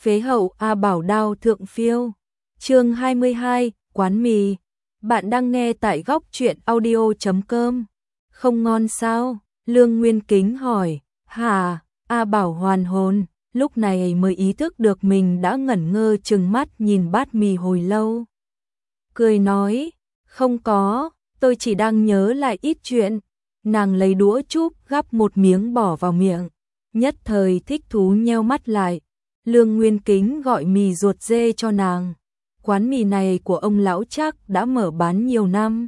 Phế hậu A Bảo đao thượng phiêu. Chương 22, quán mì. Bạn đang nghe tại góc truyện audio.com. Không ngon sao? Lương Nguyên Kính hỏi. Hả? A Bảo hoàn hồn, lúc này mới ý thức được mình đã ngẩn ngơ trừng mắt nhìn bát mì hồi lâu. Cười nói, không có, tôi chỉ đang nhớ lại ít chuyện. Nàng lấy đũa chúp gắp một miếng bỏ vào miệng, nhất thời thích thú nheo mắt lại. Lương Nguyên Kính gọi mì ruột dê cho nàng. Quán mì này của ông lão chắc đã mở bán nhiều năm.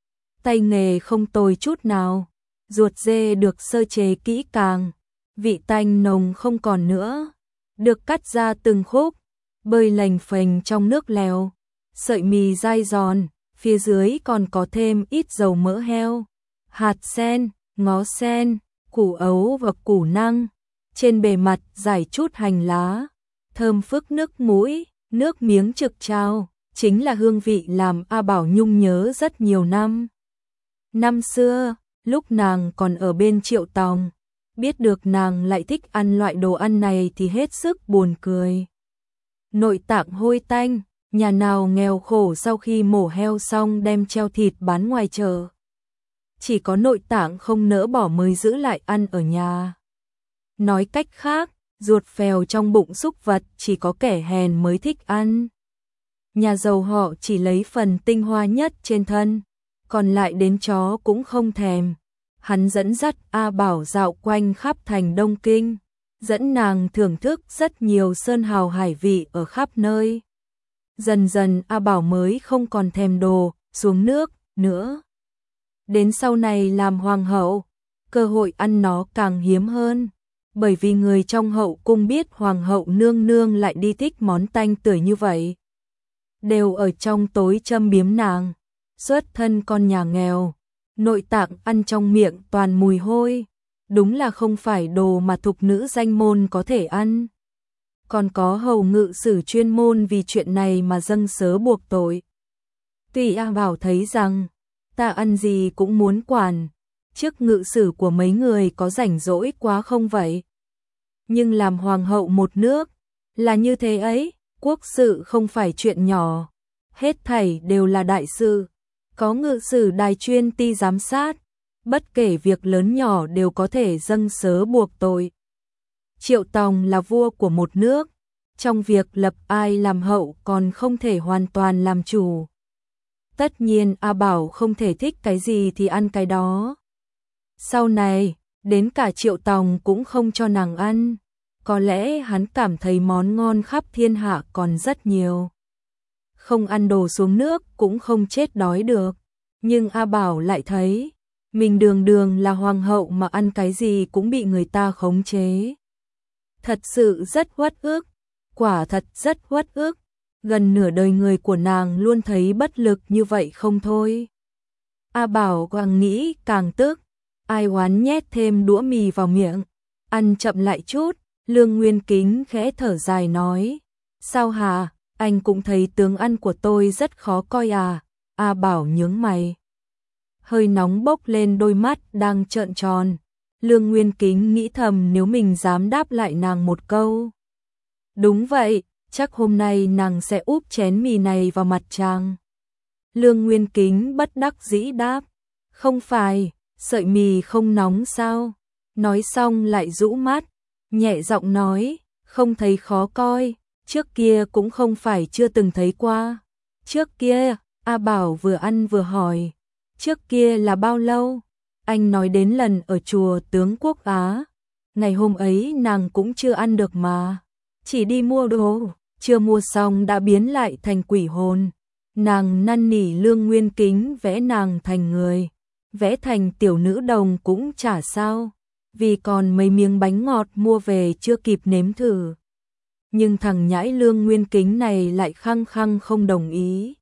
Tay nghề không tồi chút nào. Ruột dê được sơ chế kỹ càng, vị tanh nồng không còn nữa, được cắt ra từng khúc, bơi lềnh phềnh trong nước lèo. Sợi mì dai giòn, phía dưới còn có thêm ít dầu mỡ heo, hạt sen, ngó sen, củ ấu và củ năng. Trên bề mặt rải chút hành lá, thơm phức nước mũi, nước miếng trực trao, chính là hương vị làm A Bảo nhung nhớ rất nhiều năm. Năm xưa, lúc nàng còn ở bên Triệu Tòng, biết được nàng lại thích ăn loại đồ ăn này thì hết sức buồn cười. Nội tạng hôi tanh, nhà nào nghèo khổ sau khi mổ heo xong đem treo thịt bán ngoài chợ. Chỉ có nội tạng không nỡ bỏ mới giữ lại ăn ở nhà. Nói cách khác, ruột phèo trong bụng súc vật chỉ có kẻ hèn mới thích ăn. Nhà giàu họ chỉ lấy phần tinh hoa nhất trên thân, còn lại đến chó cũng không thèm. Hắn dẫn dắt A Bảo dạo quanh khắp thành Đông Kinh, dẫn nàng thưởng thức rất nhiều sơn hào hải vị ở khắp nơi. Dần dần A Bảo mới không còn thèm đồ xuống nước nữa. Đến sau này làm hoàng hậu, cơ hội ăn nó càng hiếm hơn. Bởi vì người trong hậu cung biết hoàng hậu nương nương lại đi thích món tanh tưởi như vậy, đều ở trong tối châm biếm nàng. Xuất thân con nhà nghèo, nội tạng ăn trong miệng toàn mùi hôi, đúng là không phải đồ mà thục nữ danh môn có thể ăn. Còn có hầu ngự sử chuyên môn vì chuyện này mà dâng sớ buộc tội. Tuy A Bảo thấy rằng ta ăn gì cũng muốn quản, chức ngự sử của mấy người có rảnh rỗi quá không vậy? Nhưng làm hoàng hậu một nước là như thế ấy, quốc sự không phải chuyện nhỏ, hết thảy đều là đại sự. Có ngự sử đài chuyên ti giám sát, bất kể việc lớn nhỏ đều có thể dâng sớ buộc tội. Triệu Tòng là vua của một nước, trong việc lập ai làm hậu còn không thể hoàn toàn làm chủ. Tất nhiên A Bảo không thể thích cái gì thì ăn cái đó. Sau này, đến cả Triệu Tòng cũng không cho nàng ăn. Có lẽ hắn cảm thấy món ngon khắp thiên hạ còn rất nhiều. Không ăn đồ xuống nước cũng không chết đói được. Nhưng A Bảo lại thấy, mình đường đường là hoàng hậu mà ăn cái gì cũng bị người ta khống chế. Thật sự rất uất ức, quả thật rất uất ức. Gần nửa đời người của nàng luôn thấy bất lực như vậy không thôi. A Bảo càng nghĩ càng tức, ai oán nhét thêm đũa mì vào miệng, ăn chậm lại chút. Lương Nguyên Kính khẽ thở dài nói, sao hả, anh cũng thấy tướng ăn của tôi rất khó coi à? A Bảo nhướng mày, hơi nóng bốc lên đôi mắt đang trợn tròn. Lương Nguyên Kính nghĩ thầm nếu mình dám đáp lại nàng một câu. Đúng vậy, chắc hôm nay nàng sẽ úp chén mì này vào mặt chàng. Lương Nguyên Kính bất đắc dĩ đáp, không phải, sợi mì không nóng sao? Nói xong lại rũ mắt, nhẹ giọng nói, không thấy khó coi, trước kia cũng không phải chưa từng thấy qua. Trước kia, A Bảo vừa ăn vừa hỏi, trước kia là bao lâu? Anh nói đến lần ở chùa Tướng Quốc Á. Ngày hôm ấy nàng cũng chưa ăn được mà, chỉ đi mua đồ, chưa mua xong đã biến lại thành quỷ hồn. Nàng năn nỉ Lương Nguyên Kính vẽ nàng thành người, vẽ thành tiểu nữ đồng cũng chả sao, vì còn mấy miếng bánh ngọt mua về chưa kịp nếm thử. Nhưng thằng nhãi Lương Nguyên Kính này lại khăng khăng không đồng ý.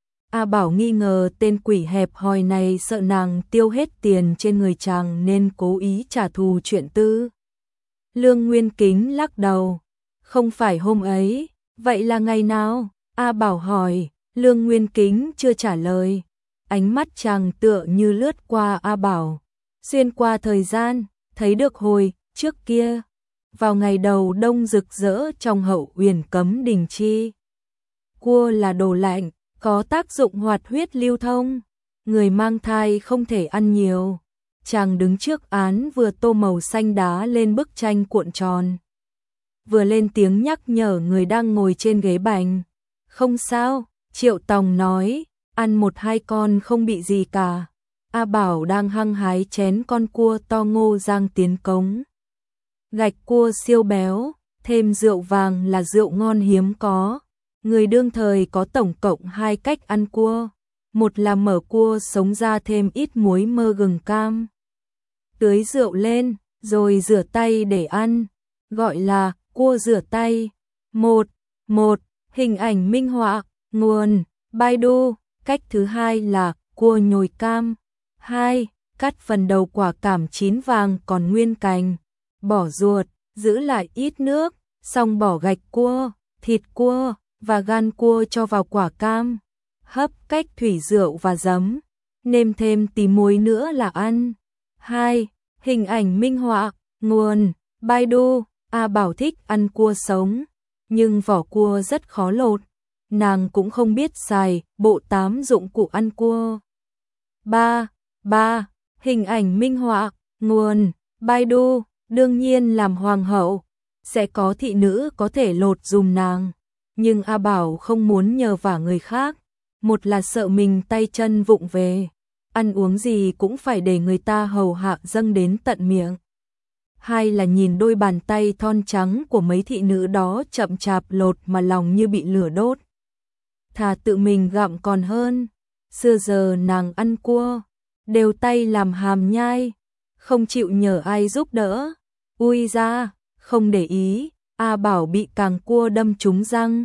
A Bảo nghi ngờ tên quỷ hẹp hòi này sợ nàng tiêu hết tiền trên người chàng nên cố ý trả thù chuyện tư. Lương Nguyên Kính lắc đầu, không phải hôm ấy, vậy là ngày nào? A Bảo hỏi. Lương Nguyên Kính chưa trả lời, ánh mắt chàng tựa như lướt qua A Bảo, xuyên qua thời gian, thấy được hồi trước kia vào ngày đầu đông rực rỡ trong Hậu Uyển cấm đình chi. Cua là đồ lạnh, có tác dụng hoạt huyết lưu thông, người mang thai không thể ăn nhiều. Chàng đứng trước án vừa tô màu xanh đá lên bức tranh cuộn tròn, vừa lên tiếng nhắc nhở người đang ngồi trên ghế bành. Không sao, Triệu Tòng nói, ăn một hai con không bị gì cả. A Bảo đang hăng hái chén con cua to ngô rang tiến cống. Gạch cua siêu béo, thêm rượu vàng là rượu ngon hiếm có. Người đương thời có tổng cộng 2 cách ăn cua. Một là mở cua sống ra thêm ít muối mơ gừng cam, tưới rượu lên, rồi rửa tay để ăn, gọi là cua rửa tay. Một hình ảnh minh họa, nguồn Baidu. Cách thứ hai là cua nhồi cam. 2. Cắt phần đầu quả cảm chín vàng còn nguyên cành, bỏ ruột, giữ lại ít nước, xong bỏ gạch cua, thịt cua và gan cua cho vào quả cam, hấp cách thủy rượu và giấm, nêm thêm tí muối nữa là ăn. 2. Hình ảnh minh họa, nguồn Baidu. A Bảo thích ăn cua sống, nhưng vỏ cua rất khó lột, nàng cũng không biết xài bộ 8 dụng cụ ăn cua. 3. Hình ảnh minh họa, nguồn Baidu. Đương nhiên làm hoàng hậu sẽ có thị nữ có thể lột dùm nàng, nhưng A Bảo không muốn nhờ vả người khác. Một là sợ mình tay chân vụng về, ăn uống gì cũng phải để người ta hầu hạ dâng đến tận miệng. 2 là nhìn đôi bàn tay thon trắng của mấy thị nữ đó chậm chạp lột mà lòng như bị lửa đốt. Thà tự mình gặm còn hơn. Xưa giờ nàng ăn cua đều tay làm hàm nhai, không chịu nhờ ai giúp đỡ. Ui ra, không để ý, A Bảo bị càng cua đâm trúng răng.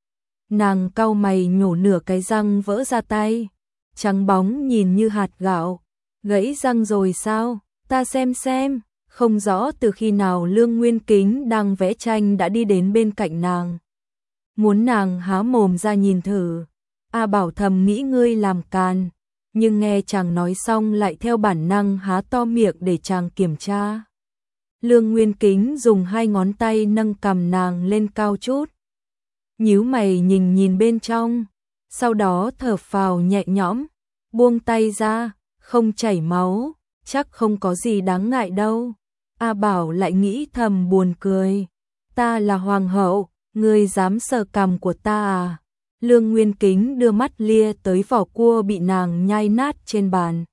Nàng cau mày nhổ nửa cái răng vỡ ra tay, trắng bóng nhìn như hạt gạo. Gãy răng rồi sao? Ta xem. Không rõ từ khi nào Lương Nguyên Kính đang vẽ tranh đã đi đến bên cạnh nàng, muốn nàng há mồm ra nhìn thử. A Bảo thầm nghĩ ngươi làm càn, nhưng nghe chàng nói xong lại theo bản năng há to miệng để chàng kiểm tra. Lương Nguyên Kính dùng 2 ngón tay nâng cằm nàng lên cao chút, nhíu mày nhìn bên trong, sau đó thở phào nhẹ nhõm, buông tay ra, không chảy máu, chắc không có gì đáng ngại đâu. A Bảo lại nghĩ thầm buồn cười, ta là hoàng hậu, ngươi dám sờ cằm của ta à? Lương Nguyên Kính đưa mắt lia tới vỏ cua bị nàng nhai nát trên bàn,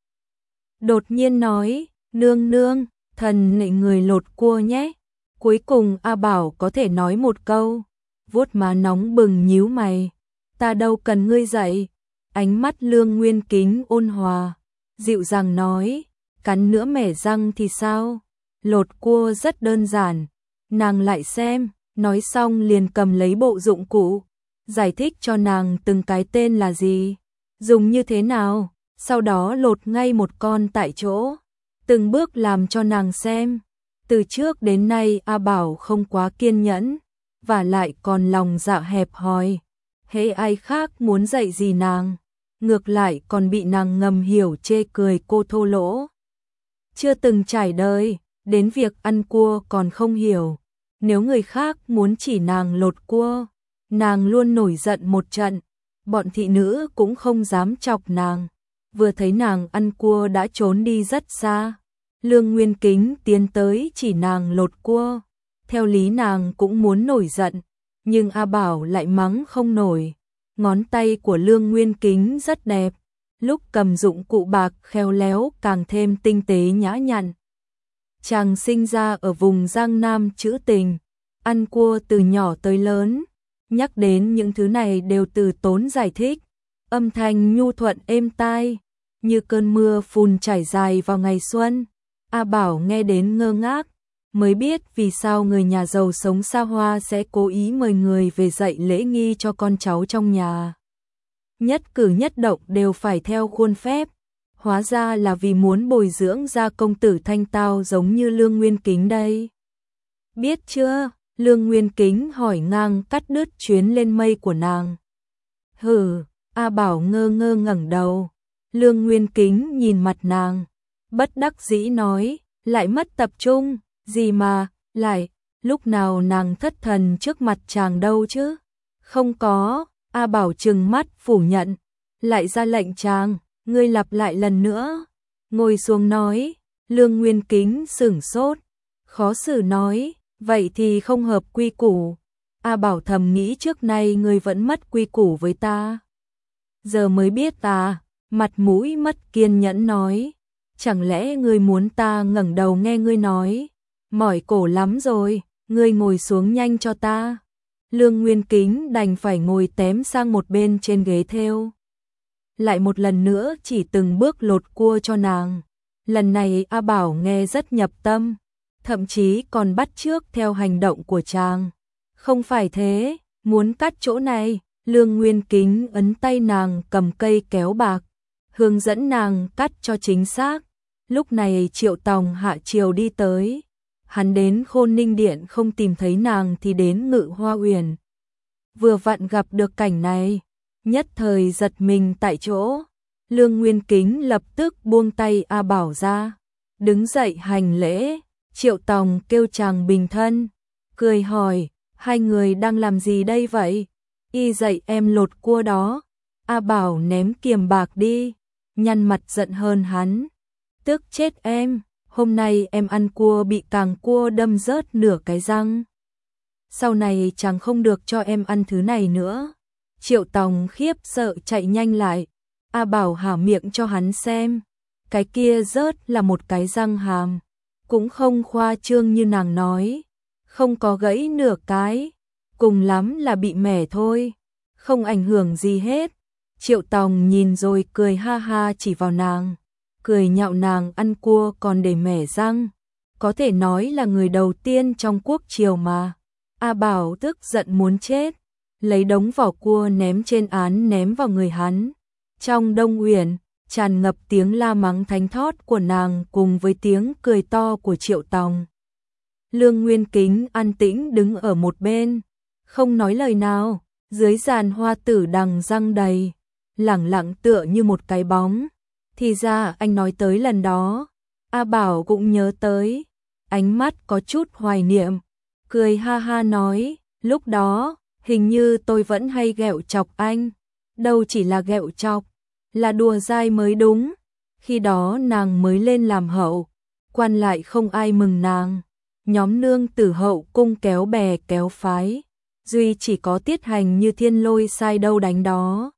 đột nhiên nói, nương, thần nịnh người lột cua nhé. Cuối cùng A Bảo có thể nói một câu, vuốt má nóng bừng nhíu mày, ta đâu cần ngươi dạy. Ánh mắt Lương Nguyên Kính ôn hòa, dịu dàng nói, cắn nữa mẻ răng thì sao? Lột cua rất đơn giản. Nàng lại xem, nói xong liền cầm lấy bộ dụng cụ, giải thích cho nàng từng cái tên là gì, dùng như thế nào, sau đó lột ngay một con tại chỗ, từng bước làm cho nàng xem. Từ trước đến nay A Bảo không quá kiên nhẫn, và lại còn lòng dạ hẹp hòi, hễ ai khác muốn dạy gì nàng, ngược lại còn bị nàng ngầm hiểu chê cười cô thô lỗ. Chưa từng trải đời, đến việc ăn cua còn không hiểu, nếu người khác muốn chỉ nàng lột cua, nàng luôn nổi giận một trận, bọn thị nữ cũng không dám chọc nàng, vừa thấy nàng ăn cua đã trốn đi rất xa. Lương Nguyên Kính tiến tới chỉ nàng lột cua, theo lý nàng cũng muốn nổi giận, nhưng A Bảo lại mắng không nổi. Ngón tay của Lương Nguyên Kính rất đẹp, lúc cầm dụng cụ bạc khéo léo càng thêm tinh tế nhã nhặn. Chàng sinh ra ở vùng Giang Nam trữ tình, ăn cua từ nhỏ tới lớn, nhắc đến những thứ này đều từ tốn giải thích, âm thanh nhu thuận êm tai, như cơn mưa phùn trải dài vào ngày xuân. A Bảo nghe đến ngơ ngác, mới biết vì sao người nhà giàu sống xa hoa sẽ cố ý mời người về dạy lễ nghi cho con cháu trong nhà. Nhất cử nhất động đều phải theo khuôn phép, hóa ra là vì muốn bồi dưỡng ra công tử thanh tao giống như Lương Nguyên Kính đây. Biết chưa? Lương Nguyên Kính hỏi ngang cắt đứt chuyến lên mây của nàng. Hừ, A Bảo ngơ ngơ ngẩng đầu. Lương Nguyên Kính nhìn mặt nàng, bất đắc dĩ nói, lại mất tập trung, gì mà, lại, lúc nào nàng thất thần trước mặt chàng đâu chứ? Không có, A Bảo trừng mắt phủ nhận, lại ra lệnh chàng, ngươi lặp lại lần nữa. Ngồi xuống nói, Lương Nguyên Kính sửng sốt, khó xử nói, vậy thì không hợp quy củ. A Bảo thầm nghĩ trước nay ngươi vẫn mất quy củ với ta. Giờ mới biết ta, mặt mũi mất kiên nhẫn nói, chẳng lẽ ngươi muốn ta ngẩng đầu nghe ngươi nói, mỏi cổ lắm rồi, ngươi ngồi xuống nhanh cho ta. Lương Nguyên Kính đành phải ngồi tém sang một bên trên ghế thêu. Lại một lần nữa chỉ từng bước lột cua cho nàng. Lần này A Bảo nghe rất nhập tâm, thậm chí còn bắt chước theo hành động của chàng. Không phải thế, muốn cắt chỗ này, Lương Nguyên Kính ấn tay nàng cầm cây kéo bạc, hướng dẫn nàng cắt cho chính xác. Lúc này Triệu Tòng hạ triều đi tới, hắn đến Khôn Ninh Điện không tìm thấy nàng thì đến Ngự Hoa Uyển. Vừa vặn gặp được cảnh này, nhất thời giật mình tại chỗ. Lương Nguyên Kính lập tức buông tay A Bảo ra, đứng dậy hành lễ. Triệu Tòng kêu chàng bình thân, cười hỏi, hai người đang làm gì đây vậy? Y dạy em lột cua đó. A Bảo ném kiềm bạc đi, nhăn mặt giận hơn hắn. Tức chết em, hôm nay em ăn cua bị càng cua đâm rớt nửa cái răng. Sau này chẳng không được cho em ăn thứ này nữa. Triệu Tòng khiếp sợ chạy nhanh lại. A Bảo há miệng cho hắn xem. Cái kia rớt là một cái răng hàm. Cũng không khoa trương như nàng nói. Không có gãy nửa cái. Cùng lắm là bị mẻ thôi. Không ảnh hưởng gì hết. Triệu Tòng nhìn rồi cười ha ha chỉ vào nàng. Cười nhạo nàng ăn cua còn để mẻ răng. Có thể nói là người đầu tiên trong quốc triều mà. A Bảo tức giận muốn chết. Lấy đống vỏ cua ném trên án ném vào người hắn. Trong Đông Uyển tràn ngập tiếng la mắng thánh thót của nàng cùng với tiếng cười to của Triệu Tòng. Lương Nguyên Kính an tĩnh đứng ở một bên, không nói lời nào, dưới giàn hoa tử đằng răng đầy, lẳng lặng tựa như một cái bóng. Thì ra anh nói tới lần đó, A Bảo cũng nhớ tới, ánh mắt có chút hoài niệm, cười ha ha nói, lúc đó, hình như tôi vẫn hay ghẹo chọc anh, đâu chỉ là ghẹo chọc, là đùa dai mới đúng. Khi đó nàng mới lên làm hậu, quan lại không ai mừng nàng, nhóm nương tử hậu cung kéo bè kéo phái, duy chỉ có Tiết Hành như thiên lôi sai đâu đánh đó.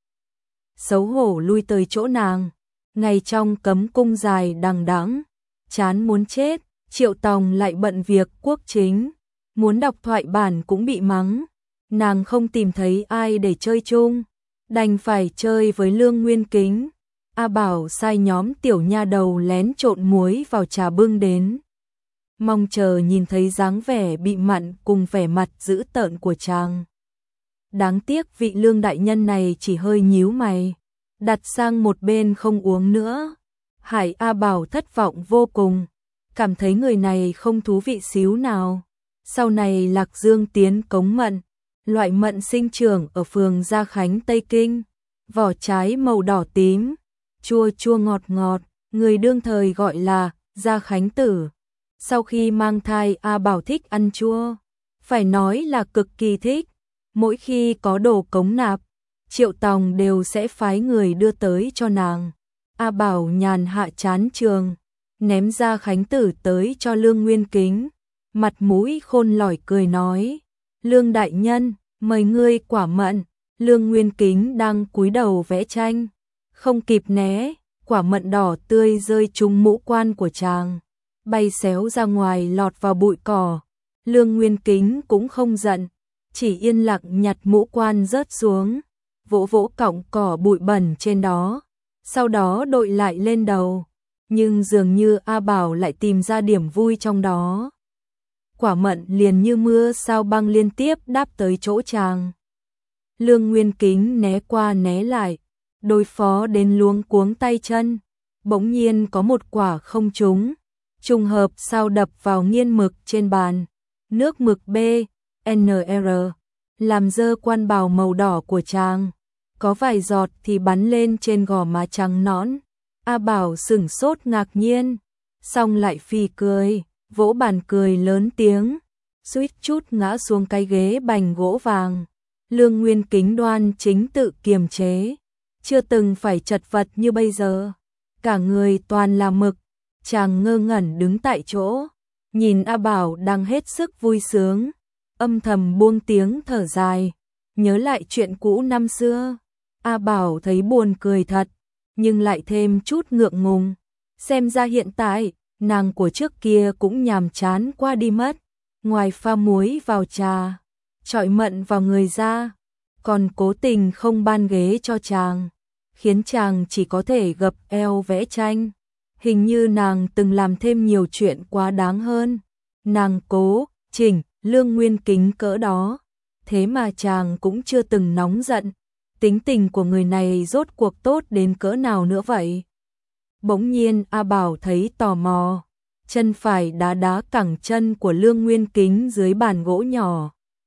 Xấu hổ lui tới chỗ nàng, ngày trong cấm cung dài đằng đẵng, chán muốn chết. Triệu Tòng lại bận việc quốc chính, muốn đọc thoại bản cũng bị mắng, nàng không tìm thấy ai để chơi chung, đành phải chơi với Lương Nguyên Kính. A Bảo sai nhóm tiểu nha đầu lén trộn muối vào trà bưng đến, mong chờ nhìn thấy dáng vẻ bị mặn cùng vẻ mặt dữ tợn của chàng. Đáng tiếc vị Lương đại nhân này chỉ hơi nhíu mày, đặt sang một bên không uống nữa. Hải A Bảo thất vọng vô cùng, cảm thấy người này không thú vị xíu nào. Sau này Lạc Dương tiến cống mận, loại mận sinh trưởng ở phường Gia Khánh Tây Kinh, vỏ trái màu đỏ tím, chua chua ngọt ngọt, người đương thời gọi là Gia Khánh tử. Sau khi mang thai A Bảo thích ăn chua, phải nói là cực kỳ thích. Mỗi khi có đồ cống nạp, Triệu Tòng đều sẽ phái người đưa tới cho nàng. A Bảo nhàn hạ chán trường, ném Gia Khánh tử tới cho Lương Nguyên Kính, mặt mũi khôn lỏi cười nói, Lương đại nhân, mời ngươi quả mận. Lương Nguyên Kính đang cúi đầu vẽ tranh, không kịp né, quả mận đỏ tươi rơi trúng mũ quan của chàng, bay xéo ra ngoài lọt vào bụi cỏ. Lương Nguyên Kính cũng không giận, chỉ yên lặng nhặt mũ quan rớt xuống, vỗ vỗ cọng cỏ bụi bẩn trên đó, sau đó đội lại lên đầu. Nhưng dường như A Bảo lại tìm ra điểm vui trong đó. Quả mận liền như mưa sao băng liên tiếp đáp tới chỗ chàng. Lương Nguyên Kính né qua né lại, đối phó đến luống cuống tay chân, bỗng nhiên có một quả không trúng, trùng hợp sao đập vào nghiên mực trên bàn, nước mực B, NR, làm dơ quan bào màu đỏ của chàng, có vài giọt thì bắn lên trên gò má trắng nõn. A Bảo sửng sốt ngạc nhiên, xong lại phì cười, vỗ bàn cười lớn tiếng, suýt chút ngã xuống cái ghế bành gỗ vàng. Lương Nguyên Kính đoan chính tự kiềm chế, chưa từng phải chật vật như bây giờ. Cả người toàn là mực, chàng ngơ ngẩn đứng tại chỗ, nhìn A Bảo đang hết sức vui sướng, âm thầm buông tiếng thở dài, nhớ lại chuyện cũ năm xưa. A Bảo thấy buồn cười thật, nhưng lại thêm chút ngượng ngùng. Xem ra hiện tại, nàng của trước kia cũng nhàm chán qua đi mất. Ngoài pha muối vào trà, trọi mận vào người ra, còn cố tình không ban ghế cho chàng, khiến chàng chỉ có thể gập eo vẽ tranh. Hình như nàng từng làm thêm nhiều chuyện quá đáng hơn. Nàng cố chỉnh Lương Nguyên Kính cỡ đó, thế mà chàng cũng chưa từng nóng giận. Tính tình của người này rốt cuộc tốt đến cỡ nào nữa vậy? Bỗng nhiên A Bảo thấy tò mò, chân phải đá đá cẳng chân của Lương Nguyên Kính dưới bàn gỗ nhỏ.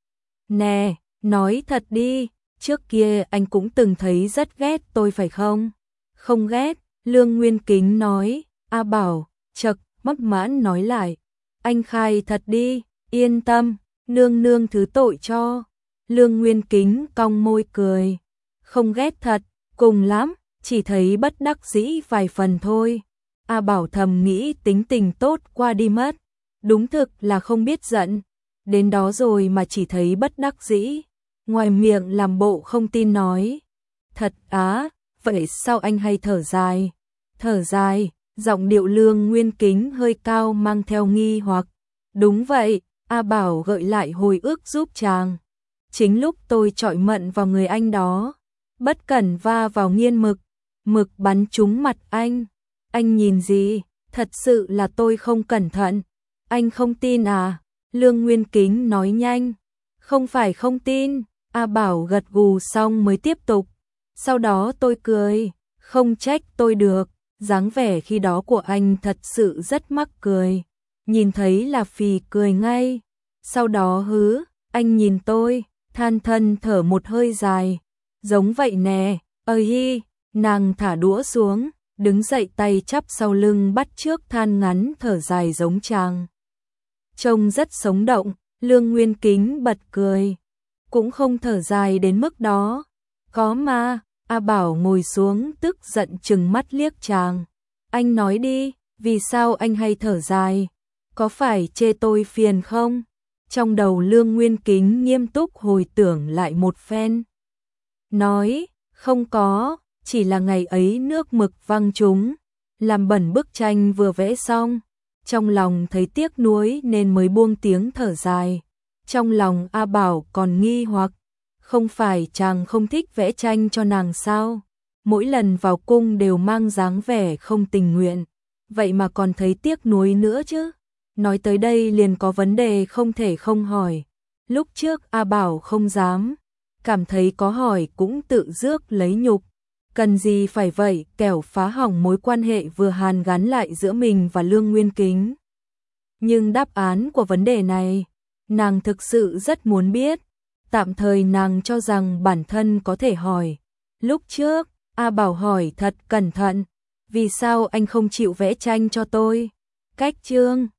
Nè, nói thật đi, trước kia anh cũng từng thấy rất ghét tôi phải không? Không ghét, Lương Nguyên Kính nói. A Bảo chậc mắc mãn nói lại, anh khai thật đi, yên tâm, nương nương thứ tội cho. Lương Nguyên Kính cong môi cười, không ghét thật, cùng lắm, chỉ thấy bất đắc dĩ vài phần thôi. A Bảo thầm nghĩ tính tình tốt qua đi mất, đúng thực là không biết giận, đến đó rồi mà chỉ thấy bất đắc dĩ, ngoài miệng làm bộ không tin nói. Thật á, vậy sao anh hay thở dài? Thở dài, giọng điệu Lương Nguyên Kính hơi cao mang theo nghi hoặc. Đúng vậy, A Bảo gợi lại hồi ức giúp chàng. Chính lúc tôi trọi mận vào người anh đó, bất cẩn va vào nghiên mực, mực bắn trúng mặt anh. Anh nhìn gì? Thật sự là tôi không cẩn thận. Anh không tin à? Lương Nguyên Kính nói nhanh. Không phải không tin. A Bảo gật gù xong mới tiếp tục. Sau đó tôi cười, không trách tôi được. Dáng vẻ khi đó của anh thật sự rất mắc cười. Nhìn thấy là phì cười ngay. Sau đó anh nhìn tôi, than thân thở một hơi dài. Giống vậy nè, hi, nàng thả đũa xuống, đứng dậy tay chắp sau lưng bắt chước than ngắn thở dài giống chàng. Trông rất sống động, Lương Nguyên Kính bật cười. Cũng không thở dài đến mức đó. Có mà. A Bảo ngồi xuống tức giận trừng mắt liếc chàng. Anh nói đi, vì sao anh hay thở dài? Có phải chê tôi phiền không? Trong đầu Lương Nguyên Kính nghiêm túc hồi tưởng lại một phen. Nói, không có, chỉ là ngày ấy nước mực văng trúng, làm bẩn bức tranh vừa vẽ xong. Trong lòng thấy tiếc nuối nên mới buông tiếng thở dài. Trong lòng A Bảo còn nghi hoặc, không phải chàng không thích vẽ tranh cho nàng sao? Mỗi lần vào cung đều mang dáng vẻ không tình nguyện, vậy mà còn thấy tiếc nuối nữa chứ? Nói tới đây liền có vấn đề không thể không hỏi. Lúc trước A Bảo không dám, cảm thấy có hỏi cũng tự rước lấy nhục. Cần gì phải vậy, kẻo phá hỏng mối quan hệ vừa hàn gắn lại giữa mình và Lương Nguyên Kính. Nhưng đáp án của vấn đề này, nàng thực sự rất muốn biết. Tạm thời nàng cho rằng bản thân có thể hỏi. Lúc trước, A Bảo hỏi thật cẩn thận, vì sao anh không chịu vẽ tranh cho tôi? Cách chương